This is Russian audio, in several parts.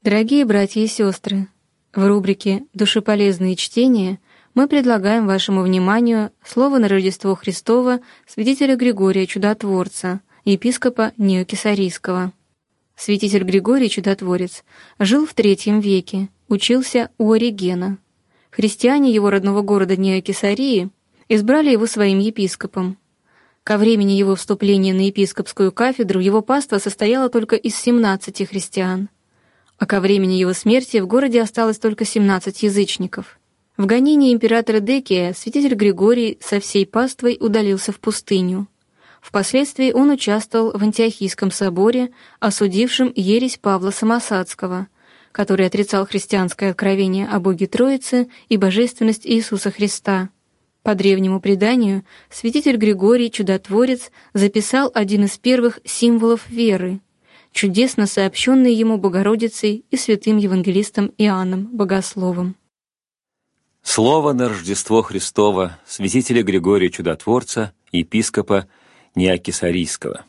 Дорогие братья и сестры, в рубрике «Душеполезные чтения» мы предлагаем вашему вниманию слово на Рождество Христово святителя Григория Чудотворца, епископа Неокесарийского. Святитель Григорий Чудотворец жил в III веке, учился у Оригена. Христиане его родного города Неокесарии избрали его своим епископом. Ко времени его вступления на епископскую кафедру его паства состояла только из 17 христиан, а ко времени его смерти в городе осталось только 17 язычников. В гонении императора Декия святитель Григорий со всей паствой удалился в пустыню. Впоследствии он участвовал в Антиохийском соборе, осудившем ересь Павла Самосадского, который отрицал христианское откровение о Боге Троице и божественность Иисуса Христа. По древнему преданию, святитель Григорий Чудотворец записал один из первых символов веры, чудесно сообщенный ему Богородицей и святым евангелистом Иоанном Богословом. Слово на Рождество Христово святителя Григория Чудотворца, епископа Неокесарийского.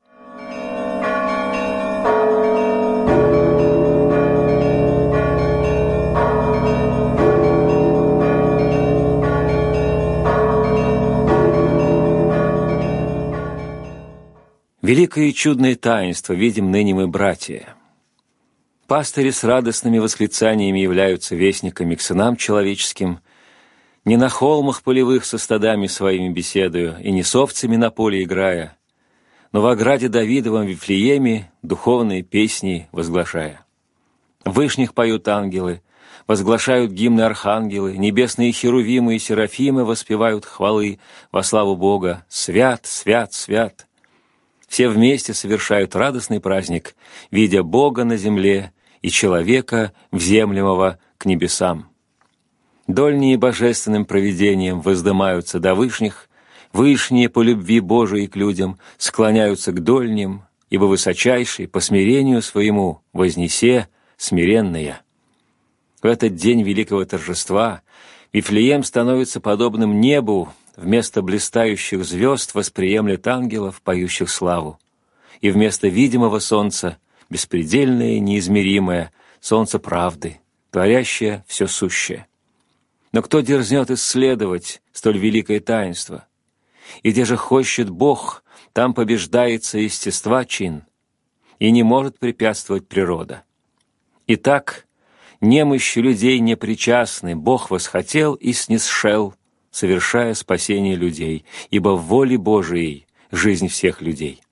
Великое и чудное таинство видим ныне мы, братья. Пастыри с радостными восклицаниями являются вестниками к сынам человеческим, не на холмах полевых со стадами своими беседую и не с овцами на поле играя, но в ограде Давидовом Вифлееме духовные песни возглашая. Вышних поют ангелы, возглашают гимны архангелы, небесные херувимы и серафимы воспевают хвалы во славу Бога. Свят, свят, свят! Все вместе совершают радостный праздник, видя Бога на земле и человека, вземлемого к небесам. Дольние божественным провидением воздымаются до вышних, вышние по любви Божией к людям склоняются к дольним, ибо высочайший по смирению своему вознесе смиренные. В этот день великого торжества Вифлеем становится подобным небу, вместо блистающих звезд восприемлет ангелов, поющих славу, и вместо видимого солнца беспредельное, неизмеримое солнце правды, творящее все сущее. Но кто дерзнет исследовать столь великое таинство? И где же хочет Бог, там побеждается естества чин, и не может препятствовать природа. Итак, немощи людей непричастны, Бог восхотел и снисшел, совершая спасение людей, ибо в воле Божией жизнь всех людей.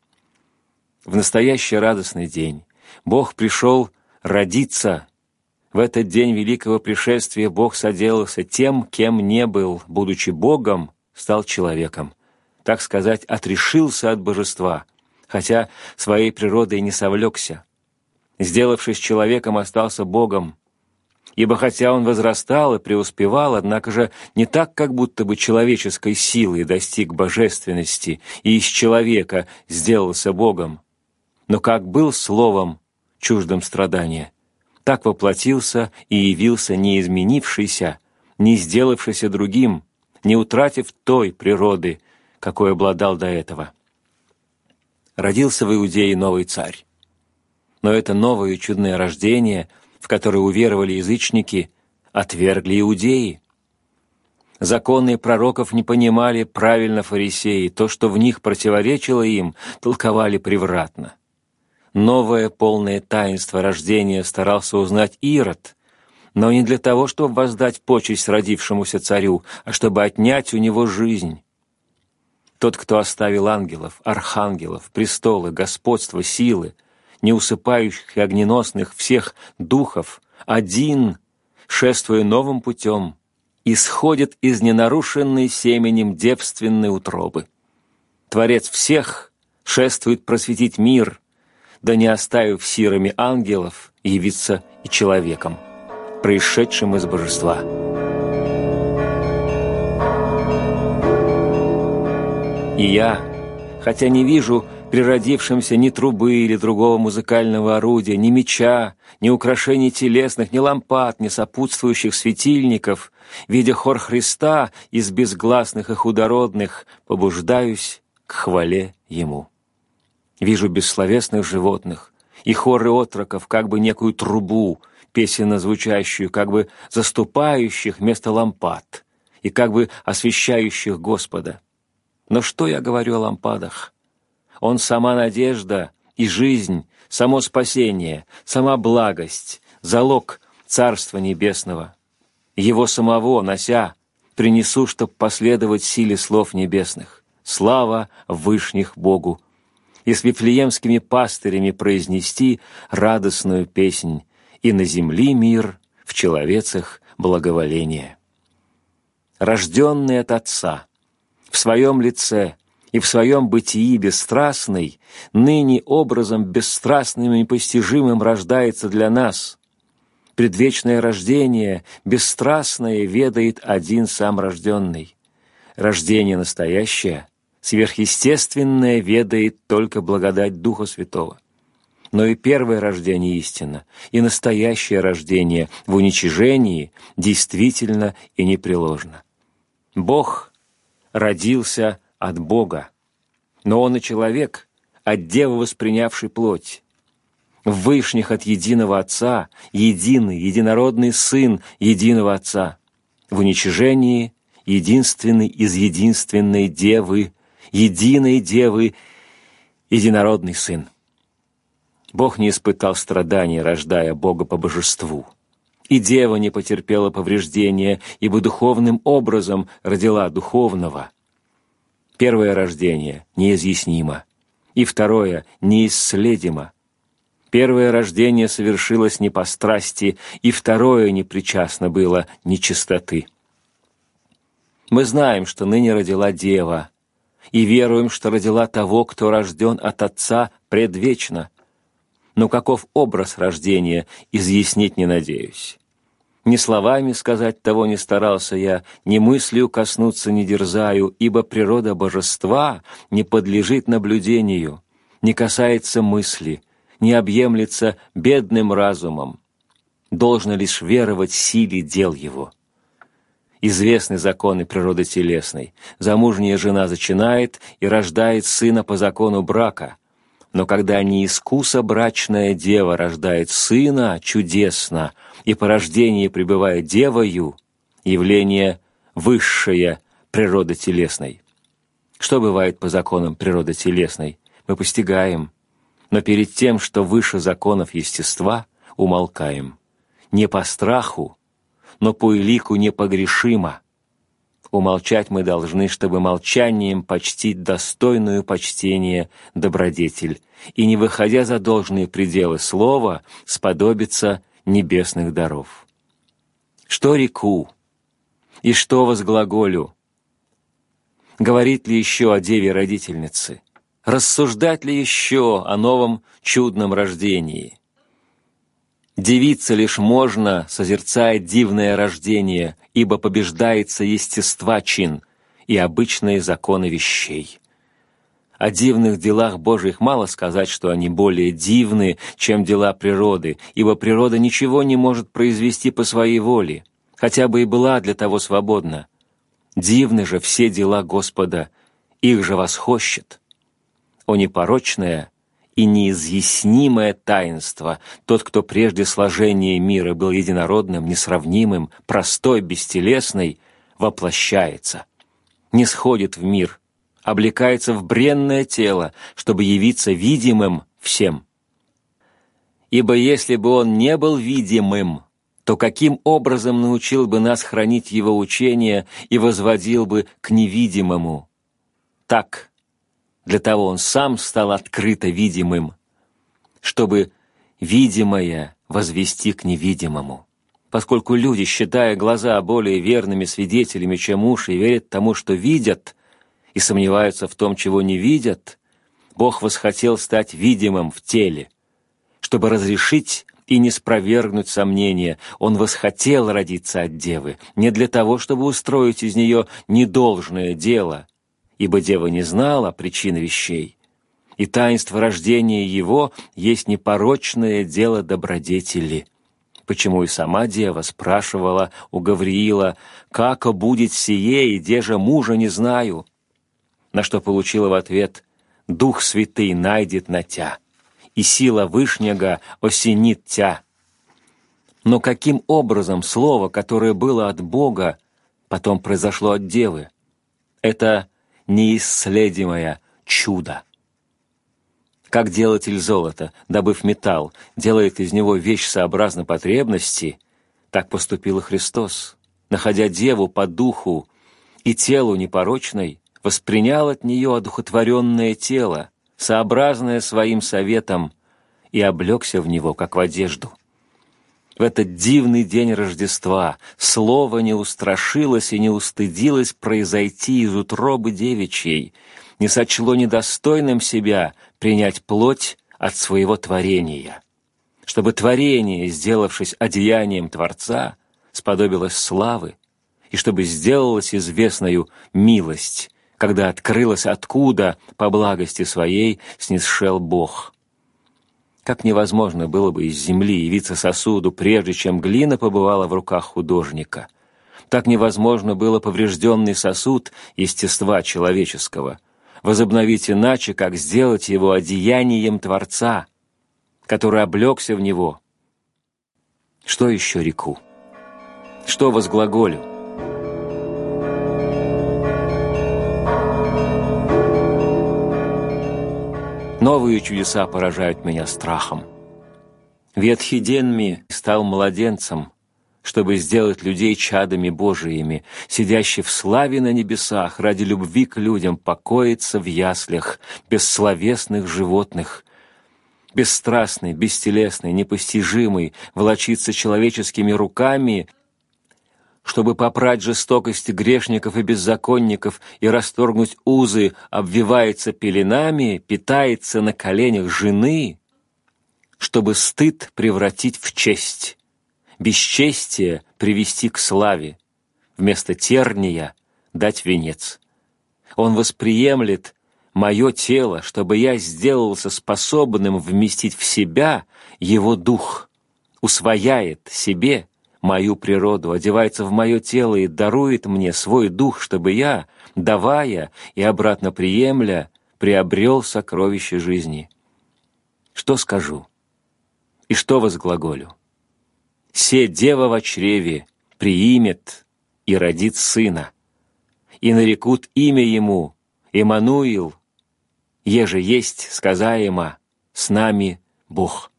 В настоящий радостный день Бог пришел родиться. В этот день великого пришествия Бог соделался тем, кем не был, будучи Богом, стал человеком. Так сказать, отрешился от божества, хотя своей природой не совлекся. Сделавшись человеком, остался Богом, ибо хотя он возрастал и преуспевал, однако же не так, как будто бы человеческой силой достиг божественности и из человека сделался Богом, но как был словом чуждым страдания, так воплотился и явился не изменившийся, не сделавшийся другим, не утратив той природы, какой обладал до этого. Родился в Иудее новый царь. Но это новое чудное рождение, в которое уверовали язычники, отвергли иудеи. Законы пророков не понимали правильно фарисеи, то, что в них противоречило им, толковали превратно. Новое полное таинство рождения старался узнать Ирод, но не для того, чтобы воздать почесть родившемуся царю, а чтобы отнять у него жизнь. Тот, кто оставил ангелов, архангелов, престолы, господство, силы, неусыпающих и огненосных всех духов, один, шествуя новым путем, исходит из ненарушенной семенем девственной утробы. Творец всех шествует просветить мир, да не оставив сирами ангелов, явиться и человеком, происшедшим из божества. И я, хотя не вижу природившимся ни трубы или другого музыкального орудия, ни меча, ни украшений телесных, ни лампад, ни сопутствующих светильников, видя хор Христа из безгласных и худородных, побуждаюсь к хвале Ему. Вижу бессловесных животных и хоры отроков, как бы некую трубу, песенно звучащую, как бы заступающих вместо лампад и как бы освещающих Господа. Но что я говорю о лампадах? Он сама надежда и жизнь, само спасение, сама благость, залог Царства Небесного. Его самого, нося, принесу, чтоб последовать силе слов небесных. Слава Вышних Богу! И с вифлеемскими пастырями произнести радостную песнь, и на земли мир, в человецах благоволение. Рожденный от Отца, в своем лице и в своем бытии бесстрастный, ныне образом бесстрастным и непостижимым рождается для нас. Предвечное рождение, бесстрастное, ведает один сам рожденный. Рождение настоящее, сверхъестественное ведает только благодать Духа Святого. Но и первое рождение истинно, и настоящее рождение в уничижении действительно и непреложно. Бог родился от Бога, но Он и человек, от Девы воспринявший плоть. В Вышних от единого Отца, единый, единородный Сын единого Отца. В уничижении единственный из единственной Девы, единой Девы, единородный Сын. Бог не испытал страданий, рождая Бога по божеству. И Дева не потерпела повреждения, ибо духовным образом родила духовного. Первое рождение неизъяснимо, и второе неисследимо. Первое рождение совершилось не по страсти, и второе не причастно было нечистоты. Мы знаем, что ныне родила Дева, и веруем, что родила того, кто рожден от Отца предвечно. Но каков образ рождения, изъяснить не надеюсь. Ни словами сказать того не старался я, ни мыслью коснуться не дерзаю, ибо природа божества не подлежит наблюдению, не касается мысли, не объемлется бедным разумом. Должно лишь веровать силе дел его. Известны законы природы телесной. Замужняя жена зачинает и рождает сына по закону брака. Но когда неискуса брачная дева рождает сына чудесно, и по рождении пребывает девою, явление высшее природы телесной. Что бывает по законам природы телесной, мы постигаем, но перед тем, что выше законов естества, умолкаем. Не по страху, но по элику непогрешимо. Умолчать мы должны, чтобы молчанием почтить достойную почтения добродетель и, не выходя за должные пределы слова, сподобиться небесных даров. Что реку и что возглаголю? Говорит ли еще о Деве-родительнице? Рассуждать ли еще о новом чудном рождении? Дивиться лишь можно, созерцая дивное рождение, ибо побеждается естества чин и обычные законы вещей. О дивных делах Божьих мало сказать, что они более дивны, чем дела природы, ибо природа ничего не может произвести по своей воле, хотя бы и была для того свободна. Дивны же все дела Господа, их же восхощет. О непорочное и неизъяснимое таинство, тот, кто прежде сложения мира был единородным, несравнимым, простой, бестелесный, воплощается, не сходит в мир, облекается в бренное тело, чтобы явиться видимым всем. Ибо если бы он не был видимым, то каким образом научил бы нас хранить его учение и возводил бы к невидимому? Так, для того он сам стал открыто видимым, чтобы видимое возвести к невидимому. Поскольку люди, считая глаза более верными свидетелями, чем уши, верят тому, что видят, и сомневаются в том, чего не видят, Бог восхотел стать видимым в теле. Чтобы разрешить и не спровергнуть сомнения, Он восхотел родиться от Девы, не для того, чтобы устроить из нее недолжное дело, ибо Дева не знала причины вещей, и таинство рождения Его есть непорочное дело добродетели. Почему и сама Дева спрашивала у Гавриила, «Како будет сие, и де же мужа не знаю?» На что получила в ответ, «Дух Святый найдет на тя, и сила Вышнего осенит тя». Но каким образом слово, которое было от Бога, потом произошло от Девы? Это неисследимое чудо. Как делатель золота, добыв металл, делает из него вещь сообразно потребности, так поступил и Христос, находя Деву по духу и телу непорочной, воспринял от нее одухотворенное тело, сообразное своим советом, и облегся в него, как в одежду. В этот дивный день Рождества Слово не устрашилось и не устыдилось произойти из утробы девичьей, не сочло недостойным себя принять плоть от своего творения, чтобы творение, сделавшись одеянием Творца, сподобилось славы, и чтобы сделалась известною милость, когда открылась, откуда по благости своей снисшел Бог. Как невозможно было бы из земли явиться сосуду, прежде чем глина побывала в руках художника. Так невозможно было поврежденный сосуд естества человеческого возобновить иначе, как сделать его одеянием Творца, который облегся в него. Что еще реку? Что возглаголю? Новые чудеса поражают меня страхом. Ветхий Денми стал младенцем, чтобы сделать людей чадами Божиими, сидящий в славе на небесах, ради любви к людям покоится в яслях бессловесных животных. Бесстрастный, бестелесный, непостижимый, волочится человеческими руками, чтобы попрать жестокости грешников и беззаконников и расторгнуть узы, обвивается пеленами, питается на коленях жены, чтобы стыд превратить в честь, бесчестие привести к славе, вместо терния дать венец. Он восприемлет мое тело, чтобы я сделался способным вместить в себя его дух, усвояет себе мою природу, одевается в мое тело и дарует мне свой дух, чтобы я, давая и обратно приемля, приобрел сокровище жизни. Что скажу? И что возглаголю? «Се дева во чреве приимет и родит сына, и нарекут имя ему Иммануил, еже есть сказаемо с нами Бог».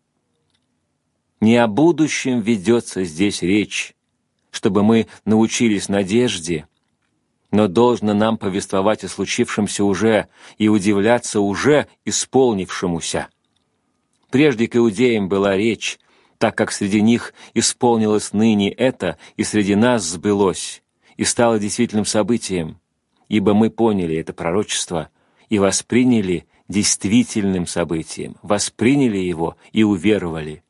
Не о будущем ведется здесь речь, чтобы мы научились надежде, но должно нам повествовать о случившемся уже и удивляться уже исполнившемуся. Прежде к иудеям была речь, так как среди них исполнилось ныне это, и среди нас сбылось, и стало действительным событием, ибо мы поняли это пророчество и восприняли действительным событием, восприняли его и уверовали.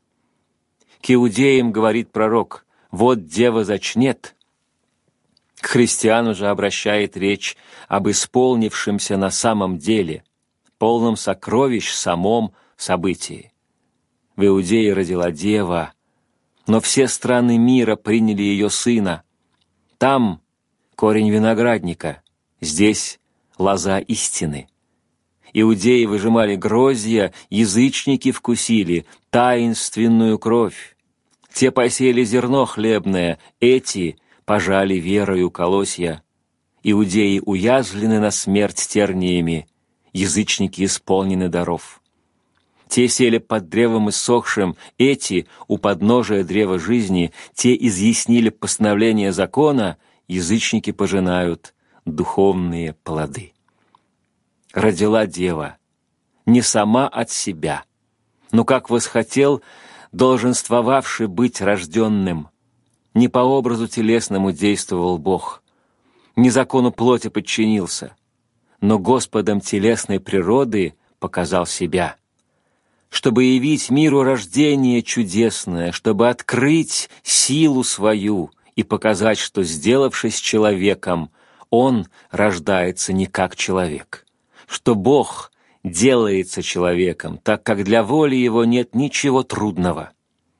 К иудеям говорит пророк: «Вот дева зачнет». К христиану же обращает речь об исполнившемся на самом деле, полном сокровищ самом событии. В Иудее родила дева, но все страны мира приняли ее сына. Там корень виноградника, здесь лоза истины. Иудеи выжимали гроздья, язычники вкусили таинственную кровь. Те посеяли зерно хлебное, эти пожали верою колосья. Иудеи уязвлены на смерть терниями, язычники исполнены даров. Те сели под древом иссохшим, эти у подножия древа жизни, те изъяснили постановление закона, язычники пожинают духовные плоды. Родила дева, не сама от себя, но как восхотел долженствовавший быть рожденным. Не по образу телесному действовал Бог, не закону плоти подчинился, но Господом телесной природы показал себя, чтобы явить миру рождение чудесное, чтобы открыть силу свою и показать, что, сделавшись человеком, Он рождается не как человек, что Бог делается человеком, так как для воли Его нет ничего трудного.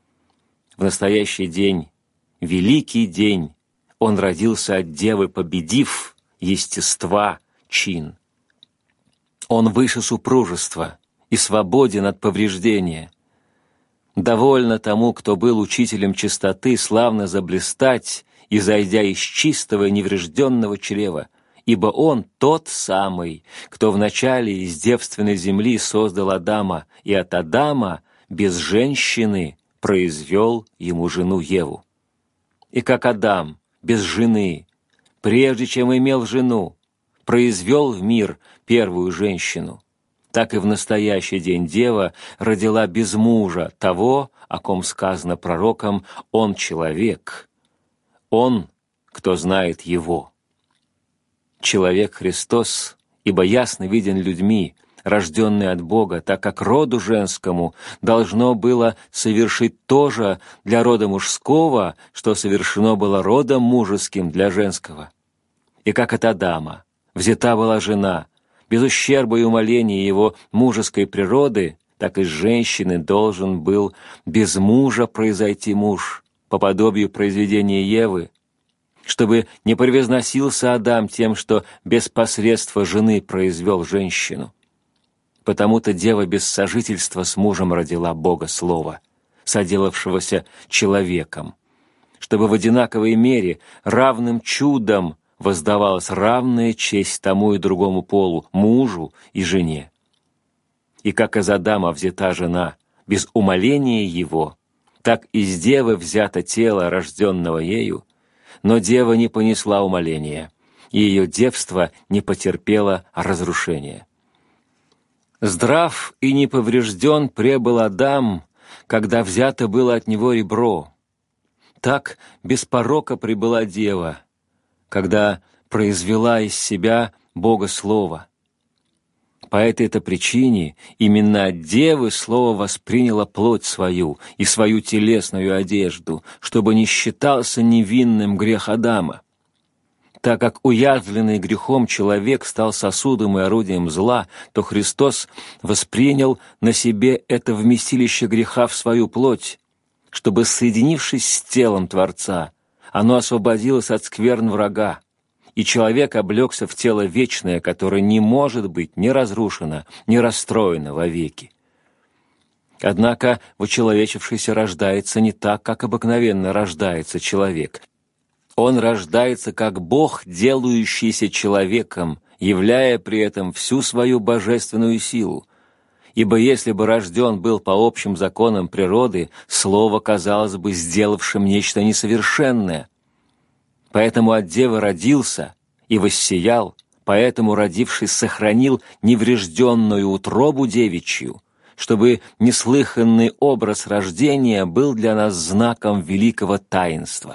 В настоящий день, великий день, Он родился от Девы, победив естества чин. Он выше супружества, и свободен от повреждения. Довольно тому, кто был учителем чистоты, славно заблистать, изойдя из чистого и неврежденного чрева, ибо он тот самый, кто вначале из девственной земли создал Адама, и от Адама без женщины произвел ему жену Еву. И как Адам без жены, прежде чем имел жену, произвел в мир первую женщину, так и в настоящий день Дева родила без мужа того, о ком сказано пророком: «Он человек, он, кто знает его». Человек Христос, ибо ясно виден людьми, рожденный от Бога, так как роду женскому должно было совершить то же для рода мужского, что совершено было родом мужеским для женского. И как от Адама взята была жена, без ущерба и умаления его мужеской природы, так и с женщины должен был без мужа произойти муж, по подобию произведения Евы, чтобы не превозносился Адам тем, что без посредства жены произвел женщину. Потому-то дева без сожительства с мужем родила Бога Слова, соделавшегося человеком, чтобы в одинаковой мере равным чудом воздавалась равная честь тому и другому полу, мужу и жене. И как из Адама взята жена без умаления его, так из девы взято тело, рожденного ею, но дева не понесла умаления, и ее девство не потерпело разрушения. Здрав и неповрежден пребыл Адам, когда взято было от него ребро. Так без порока пребыла дева, когда произвела из себя Бога Слово. По этой-то причине именно от девы Слово восприняло плоть свою и свою телесную одежду, чтобы не считался невинным грех Адама. Так как уязвленный грехом человек стал сосудом и орудием зла, то Христос воспринял на себе это вместилище греха в свою плоть, чтобы, соединившись с телом Творца, оно освободилось от скверн врага, и человек облегся в тело вечное, которое не может быть ни разрушено, ни расстроено вовеки. Однако вочеловечившийся рождается не так, как обыкновенно рождается человек. Он рождается как Бог, делающийся человеком, являя при этом всю свою божественную силу. Ибо если бы рожден был по общим законам природы, Слово казалось бы сделавшим нечто несовершенное. Поэтому от девы родился и воссиял, поэтому, родившись, сохранил неврежденную утробу девичью, чтобы неслыханный образ рождения был для нас знаком великого таинства.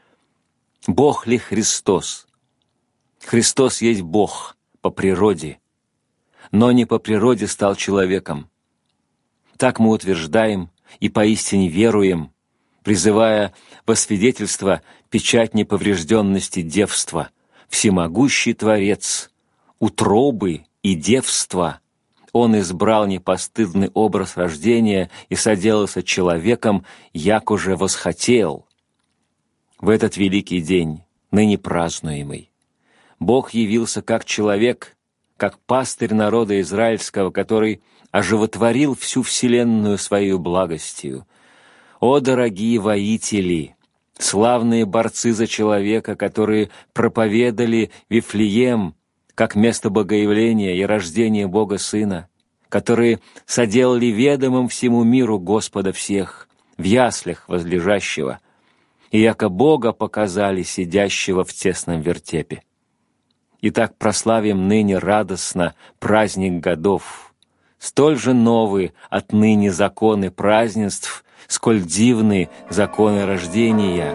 Бог ли Христос? Христос есть Бог по природе, но не по природе стал человеком. Так мы утверждаем и поистине веруем, призывая во свидетельство печать неповрежденности девства, всемогущий Творец, утробы и девства. Он избрал непостыдный образ рождения и соделался человеком, як уже восхотел. В этот великий день, ныне празднуемый, Бог явился как человек, как пастырь народа израильского, который оживотворил всю вселенную своей благостью. О, дорогие воители, славные борцы за человека, которые проповедали Вифлеем как место богоявления и рождения Бога Сына, которые соделали ведомым всему миру Господа всех, в яслях возлежащего, и яко Бога показали сидящего в тесном вертепе. Итак, прославим ныне радостно праздник годов. Столь же новы отныне законы празднеств, сколь дивны законы рождения.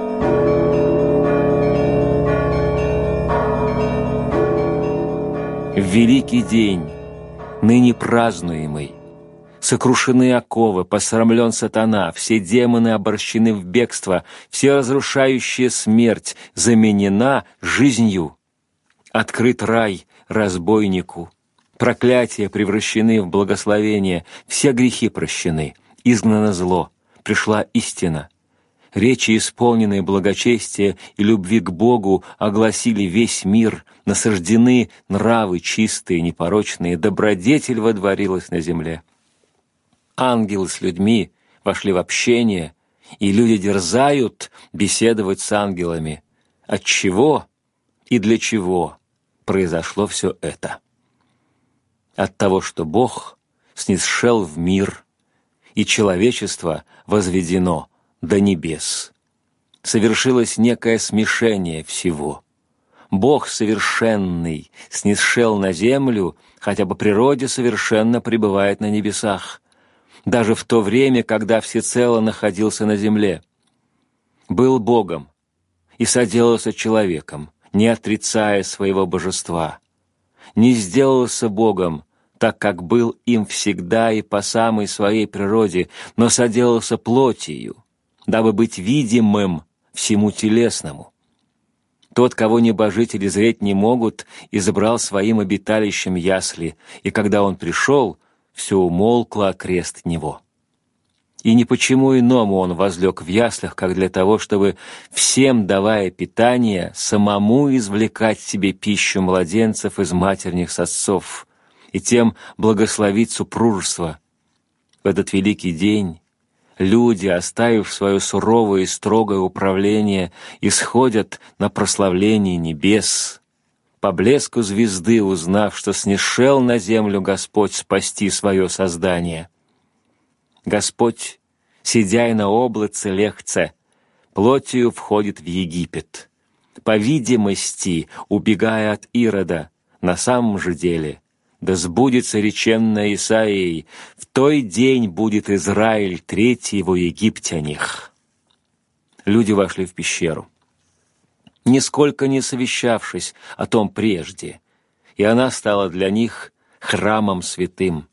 В великий день, ныне празднуемый, сокрушены оковы, посрамлен сатана, все демоны обращены в бегство, все разрушающая смерть заменена жизнью. Открыт рай разбойнику, проклятия превращены в благословение, все грехи прощены, изгнано зло, пришла истина. Речи, исполненные благочестия и любви к Богу, огласили весь мир, насаждены нравы чистые, непорочные, добродетель водворилась на земле. Ангелы с людьми вошли в общение, и люди дерзают беседовать с ангелами. От чего и для чего произошло все это? От того, что Бог снисшел в мир, и человечество возведено до небес. Совершилось некое смешение всего. Бог совершенный снисшел на землю, хотя по природе совершенно пребывает на небесах, даже в то время, когда всецело находился на земле. Был Богом и соделался человеком, не отрицая своего божества. Не сделался Богом, так как был им всегда и по самой своей природе, но соделался плотью, дабы быть видимым всему телесному. Тот, кого небожители зреть не могут, избрал своим обиталищем ясли, и когда он пришел, все умолкло окрест него. И ни почему иному он возлег в яслях, как для того, чтобы, всем давая питание, самому извлекать себе пищу младенцев из матерних сосцов, и тем благословить супружество. В этот великий день люди, оставив свое суровое и строгое управление, исходят на прославление небес, по блеску звезды узнав, что снишел на землю Господь спасти свое создание. Господь, сидя на облаце легце, плотью входит в Египет, по видимости, убегая от Ирода, на самом же деле, да сбудется реченное Исаией: в той день будет Израиль третий во египтяних. Люди вошли в пещеру, нисколько не совещавшись о том прежде, и она стала для них храмом святым.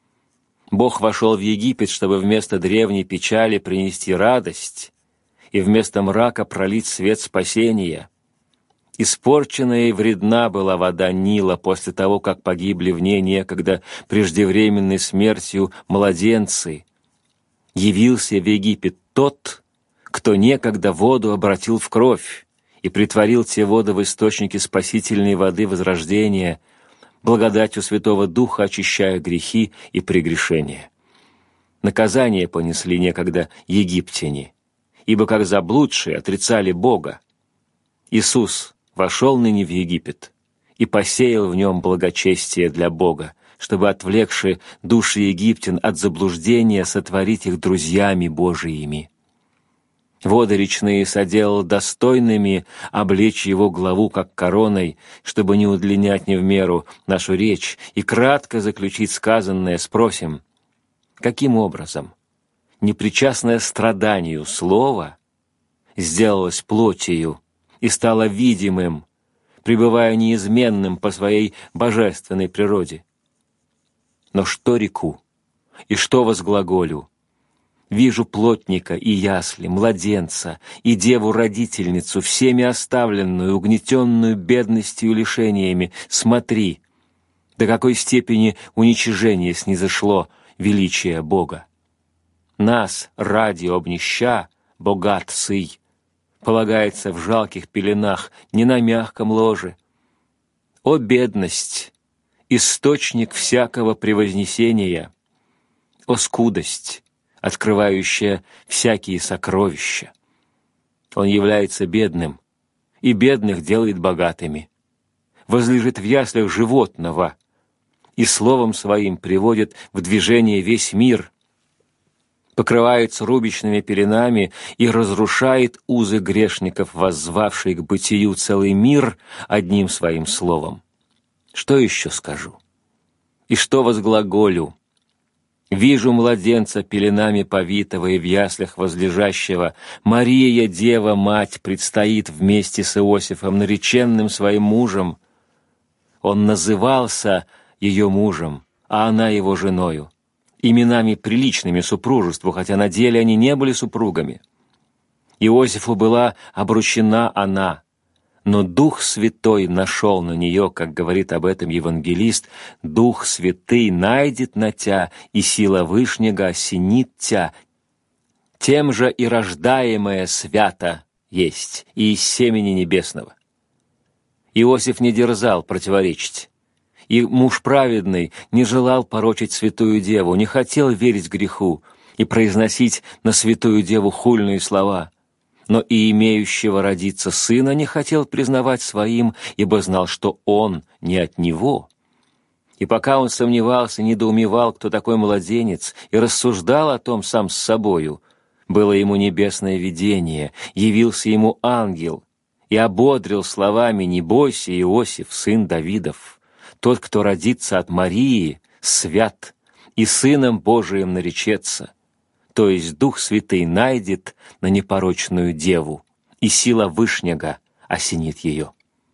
Бог вошел в Египет, чтобы вместо древней печали принести радость и вместо мрака пролить свет спасения. Испорченная и вредна была вода Нила после того, как погибли в ней некогда преждевременной смертью младенцы. Явился в Египет тот, кто некогда воду обратил в кровь и притворил те воды в источники спасительной воды возрождения, благодатью Святого Духа очищая грехи и прегрешения. Наказание понесли некогда египтяне, ибо как заблудшие отрицали Бога. Иисус вошел ныне в Египет и посеял в нем благочестие для Бога, чтобы, отвлекши души египтян от заблуждения, сотворить их друзьями Божиими. Воды речные соделал достойными облечь его главу как короной, чтобы не удлинять не в меру нашу речь и кратко заключить сказанное, спросим: каким образом непричастное страданию слово сделалось плотью и стало видимым, пребывая неизменным по своей божественной природе? Но что реку и что возглаголю? Вижу плотника и ясли, младенца и деву-родительницу, всеми оставленную, угнетенную бедностью и лишениями. Смотри, до какой степени уничижения снизошло величие Бога. Нас, ради обнища, богат сый, полагается в жалких пеленах, не на мягком ложе. О бедность, источник всякого превознесения! О скудость, открывающая всякие сокровища! Он является бедным, и бедных делает богатыми. Возлежит в яслях животного, и словом своим приводит в движение весь мир, покрывается рубищными пеленами и разрушает узы грешников, воззвавший к бытию целый мир одним своим словом. Что еще скажу? И что возглаголю? Вижу младенца пеленами повитого и в яслях возлежащего. Мария, Дева, Мать, предстоит вместе с Иосифом, нареченным своим мужем. Он назывался ее мужем, а она его женою, именами приличными супружеству, хотя на деле они не были супругами. Иосифу была обручена она, но Дух Святой нашел на нее, как говорит об этом евангелист: «Дух Святый найдет на тя, и сила Вышнего осенит тя». тем же и рождаемое свято есть, и из семени небесного. Иосиф не дерзал противоречить, и муж праведный не желал порочить святую деву, не хотел верить греху и произносить на святую деву хульные слова, но и имеющего родиться сына не хотел признавать своим, ибо знал, что он не от него. И пока он сомневался, недоумевал, кто такой младенец, и рассуждал о том сам с собою, было ему небесное видение, явился ему ангел и ободрил словами: «Не бойся, Иосиф, сын Давидов, тот, кто родится от Марии, свят, и сыном Божиим наречется, то есть Дух Святый найдет на непорочную деву, и сила Вышнего осенит ее».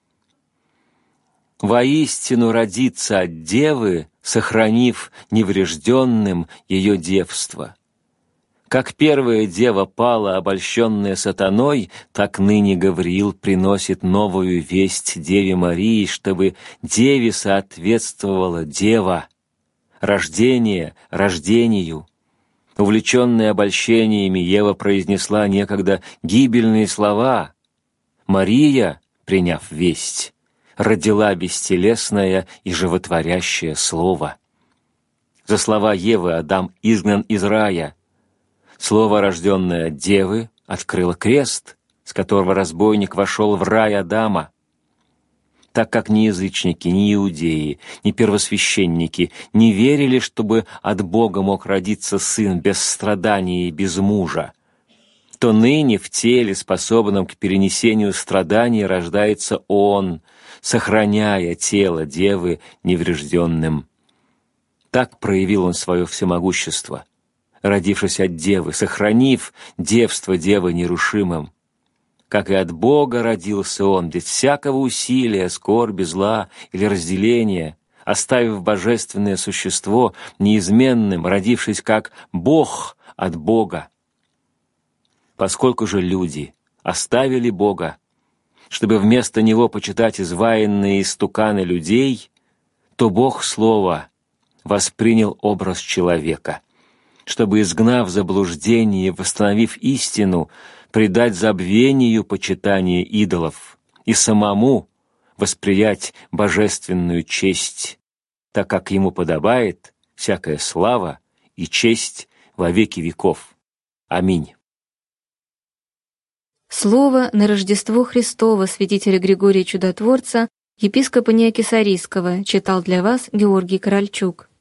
Воистину родится от девы, сохранив неврежденным ее девство. Как первая дева пала, обольщенная сатаной, так ныне Гавриил приносит новую весть Деве Марии, чтобы деве соответствовала дева, рождение рождению. Увлеченная обольщениями, Ева произнесла некогда гибельные слова. Мария, приняв весть, родила бестелесное и животворящее слово. За слова Евы Адам изгнан из рая. Слово, рожденное от девы, открыло крест, с которого разбойник вошел в рай Адама. Так как ни язычники, ни иудеи, ни первосвященники не верили, чтобы от Бога мог родиться сын без страдания и без мужа, то ныне в теле, способном к перенесению страданий, рождается Он, сохраняя тело девы неврежденным. Так проявил Он свое всемогущество, родившись от девы, сохранив девство девы нерушимым. Как и от Бога родился Он, без всякого усилия, скорби, зла или разделения, оставив божественное существо неизменным, родившись как Бог от Бога. Поскольку же люди оставили Бога, чтобы вместо Него почитать изваянные истуканы людей, то Бог Слово воспринял образ человека, чтобы, изгнав заблуждение и восстановив истину, предать забвению почитание идолов и самому восприять божественную честь, так как Ему подобает всякая слава и честь во веки веков. Аминь. Слово на Рождество Христово святителя Григория Чудотворца, епископа Неокесарийского, читал для вас Георгий Корольчук.